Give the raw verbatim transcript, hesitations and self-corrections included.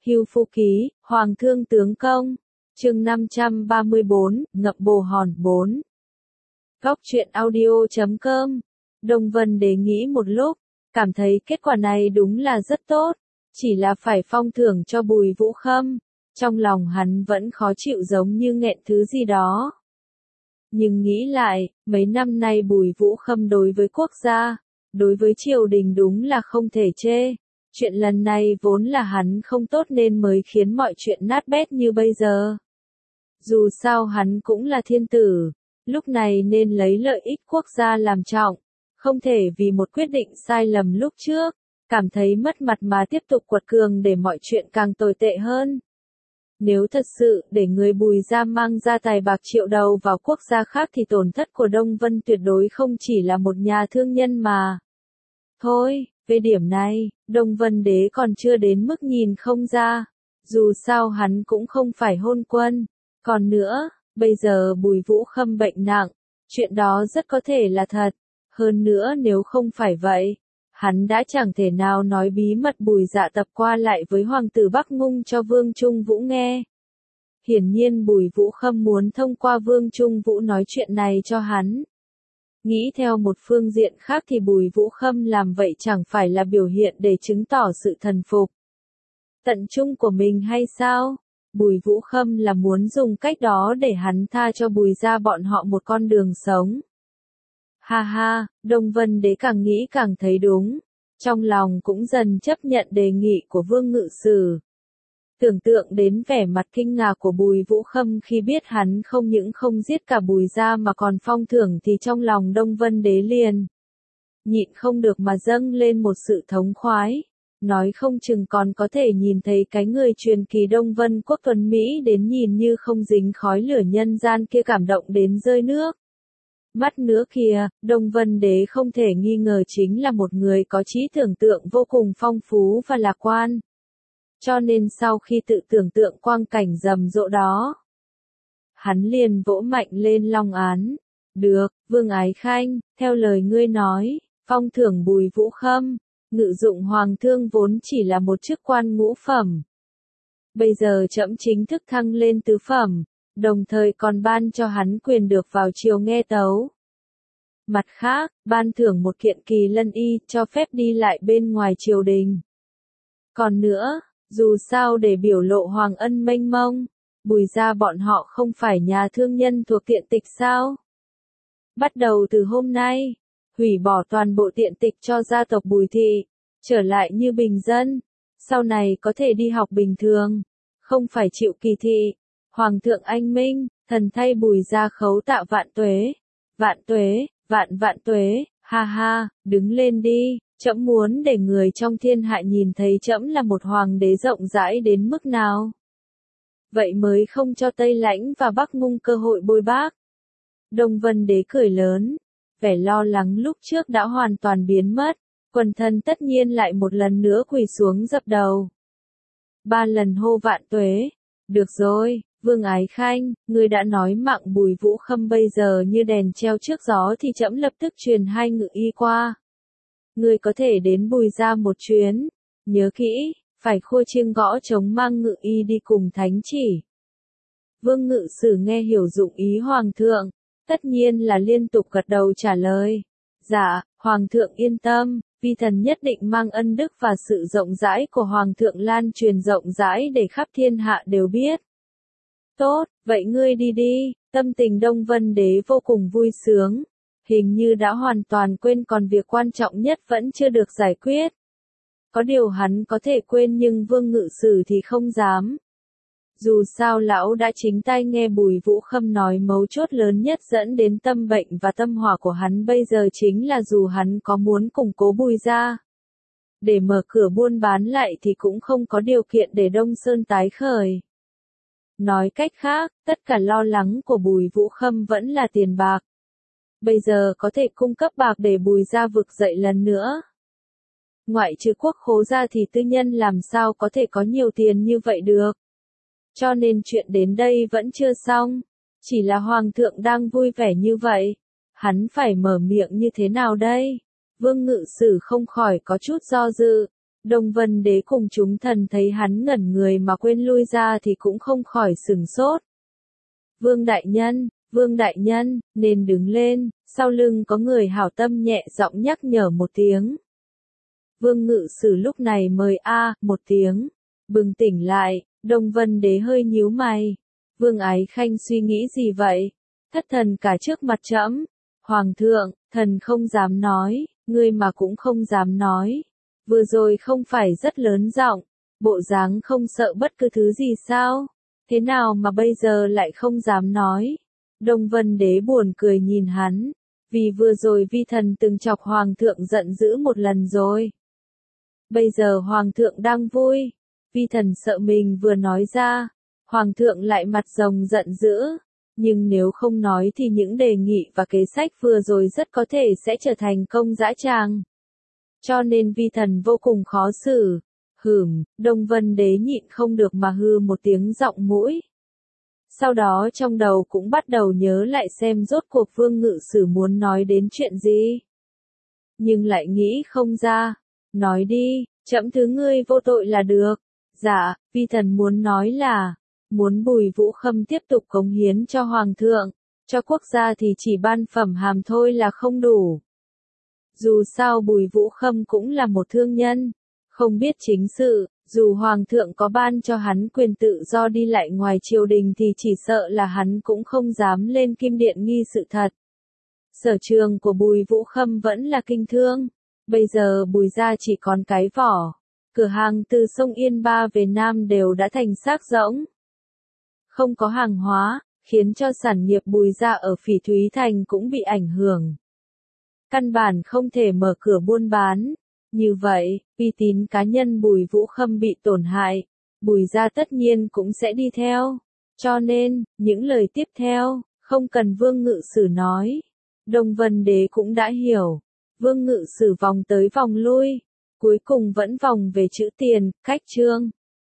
Hưu Phu Ký, Hoàng Thương Tướng Công. Chương năm trăm ba mươi bốn, Ngậm Bồ Hòn bốn. Góc truyện audio chấm com. Đông Vân Đế nghĩ một lúc, cảm thấy kết quả này đúng là rất tốt, chỉ là phải phong thưởng cho Bùi Vũ Khâm. Trong lòng hắn vẫn khó chịu giống như nghẹn thứ gì đó. Nhưng nghĩ lại, mấy năm nay Bùi Vũ Khâm đối với quốc gia, đối với triều đình đúng là không thể chê. Chuyện lần này vốn là hắn không tốt nên mới khiến mọi chuyện nát bét như bây giờ. Dù sao hắn cũng là thiên tử, lúc này nên lấy lợi ích quốc gia làm trọng, không thể vì một quyết định sai lầm lúc trước, cảm thấy mất mặt mà tiếp tục quật cường để mọi chuyện càng tồi tệ hơn. Nếu thật sự để người Bùi gia mang gia tài bạc triệu đầu vào quốc gia khác thì tổn thất của Đông Vân tuyệt đối không chỉ là một nhà thương nhân mà. Thôi, về điểm này, Đông Vân Đế còn chưa đến mức nhìn không ra, dù sao hắn cũng không phải hôn quân. Còn nữa, bây giờ Bùi Vũ Khâm bệnh nặng, chuyện đó rất có thể là thật. Hơn nữa nếu không phải vậy, hắn đã chẳng thể nào nói bí mật Bùi Dạ tập qua lại với Hoàng tử Bắc Ngung cho Vương Trung Vũ nghe. Hiển nhiên Bùi Vũ Khâm muốn thông qua Vương Trung Vũ nói chuyện này cho hắn. Nghĩ theo một phương diện khác thì Bùi Vũ Khâm làm vậy chẳng phải là biểu hiện để chứng tỏ sự thần phục tận trung của mình hay sao? Bùi Vũ Khâm là muốn dùng cách đó để hắn tha cho Bùi gia bọn họ một con đường sống. Ha ha, Đông Vân Đế càng nghĩ càng thấy đúng, trong lòng cũng dần chấp nhận đề nghị của Vương Ngự Sử. Tưởng tượng đến vẻ mặt kinh ngạc của Bùi Vũ Khâm khi biết hắn không những không giết cả Bùi gia mà còn phong thưởng thì trong lòng Đông Vân Đế liền nhịn không được mà dâng lên một sự thống khoái. Nói không chừng còn có thể nhìn thấy cái người truyền kỳ Đông Vân Quốc tuấn Mỹ đến nhìn như không dính khói lửa nhân gian kia cảm động đến rơi nước mắt nữa kìa. Đông Vân Đế không thể nghi ngờ chính là một người có trí tưởng tượng vô cùng phong phú và lạc quan. Cho nên sau khi tự tưởng tượng quang cảnh rầm rộ đó, hắn liền vỗ mạnh lên long án. Được, Vương Ái Khanh, theo lời ngươi nói, phong thưởng Bùi Vũ Khâm, ngự dụng Hoàng Thương vốn chỉ là một chức quan ngũ phẩm. Bây giờ trẫm chính thức thăng lên tứ phẩm, đồng thời còn ban cho hắn quyền được vào triều nghe tấu. Mặt khác, ban thưởng một kiện kỳ lân y cho phép đi lại bên ngoài triều đình. Còn nữa, dù sao để biểu lộ hoàng ân mênh mông, Bùi gia bọn họ không phải nhà thương nhân thuộc tiện tịch sao? Bắt đầu từ hôm nay, hủy bỏ toàn bộ tiện tịch cho gia tộc Bùi thị, trở lại như bình dân, sau này có thể đi học bình thường, không phải chịu kỳ thị. Hoàng thượng anh minh, thần thay Bùi gia khấu tạ vạn tuế, vạn tuế, vạn vạn tuế, ha ha, đứng lên đi, trẫm muốn để người trong thiên hạ nhìn thấy trẫm là một hoàng đế rộng rãi đến mức nào. Vậy mới không cho Tây Lãnh và Bắc Ngung cơ hội bôi bác. Đông Vân Đế cười lớn, vẻ lo lắng lúc trước đã hoàn toàn biến mất, quần thần tất nhiên lại một lần nữa quỳ xuống dập đầu. Ba lần hô vạn tuế, được rồi. Vương Ái Khanh, ngươi đã nói mạng Bùi Vũ Khâm bây giờ như đèn treo trước gió thì trẫm lập tức truyền hai ngự y qua. Ngươi có thể đến Bùi gia một chuyến, nhớ kỹ, phải khua chiêng gõ trống mang ngự y đi cùng thánh chỉ. Vương Ngự Sử nghe hiểu dụng ý Hoàng thượng, tất nhiên là liên tục gật đầu trả lời. Dạ, Hoàng thượng yên tâm, vi thần nhất định mang ân đức và sự rộng rãi của Hoàng thượng lan truyền rộng rãi để khắp thiên hạ đều biết. Tốt, vậy ngươi đi đi. Tâm tình Đông Vân Đế vô cùng vui sướng, hình như đã hoàn toàn quên còn việc quan trọng nhất vẫn chưa được giải quyết. Có điều hắn có thể quên nhưng Vương Ngự Sử thì không dám. Dù sao lão đã chính tai nghe Bùi Vũ Khâm nói mấu chốt lớn nhất dẫn đến tâm bệnh và tâm hỏa của hắn bây giờ chính là dù hắn có muốn củng cố Bùi gia để mở cửa buôn bán lại thì cũng không có điều kiện để Đông Sơn tái khởi. Nói cách khác, tất cả lo lắng của Bùi Vũ Khâm vẫn là tiền bạc. Bây giờ có thể cung cấp bạc để Bùi gia vực dậy lần nữa. Ngoại trừ quốc khố ra thì tư nhân làm sao có thể có nhiều tiền như vậy được. Cho nên chuyện đến đây vẫn chưa xong. Chỉ là Hoàng thượng đang vui vẻ như vậy. Hắn phải mở miệng như thế nào đây? Vương Ngự Sử không khỏi có chút do dự. Đông Vân Đế cùng chúng thần thấy hắn ngẩn người mà quên lui ra thì cũng không khỏi sửng sốt. Vương đại nhân, Vương đại nhân, nên đứng lên, sau lưng có người hảo tâm nhẹ giọng nhắc nhở một tiếng. Vương Ngự Sử lúc này mời a một tiếng, bừng tỉnh lại, Đông Vân Đế hơi nhíu mày. Vương Ái Khanh suy nghĩ gì vậy? Thất thần cả trước mặt trẫm. Hoàng thượng, thần không dám nói, ngươi mà cũng không dám nói. Vừa rồi không phải rất lớn giọng, bộ dáng không sợ bất cứ thứ gì sao? Thế nào mà bây giờ lại không dám nói? Đông Vân Đế buồn cười nhìn hắn, vì vừa rồi vi thần từng chọc hoàng thượng giận dữ một lần rồi. Bây giờ hoàng thượng đang vui, vi thần sợ mình vừa nói ra, hoàng thượng lại mặt rồng giận dữ, nhưng nếu không nói thì những đề nghị và kế sách vừa rồi rất có thể sẽ trở thành công dã tràng. Cho nên vi thần vô cùng khó xử. Hửm, Đông Vân Đế nhịn không được mà hư một tiếng giọng mũi. Sau đó trong đầu cũng bắt đầu nhớ lại xem rốt cuộc Vương Ngự Sử muốn nói đến chuyện gì. Nhưng lại nghĩ không ra. Nói đi, trẫm thứ ngươi vô tội là được. Dạ, vi thần muốn nói là, muốn Bùi Vũ Khâm tiếp tục cống hiến cho Hoàng thượng, cho quốc gia thì chỉ ban phẩm hàm thôi là không đủ. Dù sao Bùi Vũ Khâm cũng là một thương nhân, không biết chính sự, dù Hoàng thượng có ban cho hắn quyền tự do đi lại ngoài triều đình thì chỉ sợ là hắn cũng không dám lên Kim Điện nghi sự thật. Sở trường của Bùi Vũ Khâm vẫn là kinh thương, bây giờ Bùi gia chỉ còn cái vỏ, cửa hàng từ sông Yên Ba về Nam đều đã thành xác rỗng. Không có hàng hóa, khiến cho sản nghiệp Bùi gia ở Phỉ Thúy Thành cũng bị ảnh hưởng. Căn bản không thể mở cửa buôn bán. Như vậy, uy tín cá nhân Bùi Vũ Khâm bị tổn hại, Bùi gia tất nhiên cũng sẽ đi theo. Cho nên, những lời tiếp theo, không cần Vương Ngự Sử nói. Đông Vân Đế cũng đã hiểu. Vương Ngự Sử vòng tới vòng lui, cuối cùng vẫn vòng về chữ tiền, khách trương.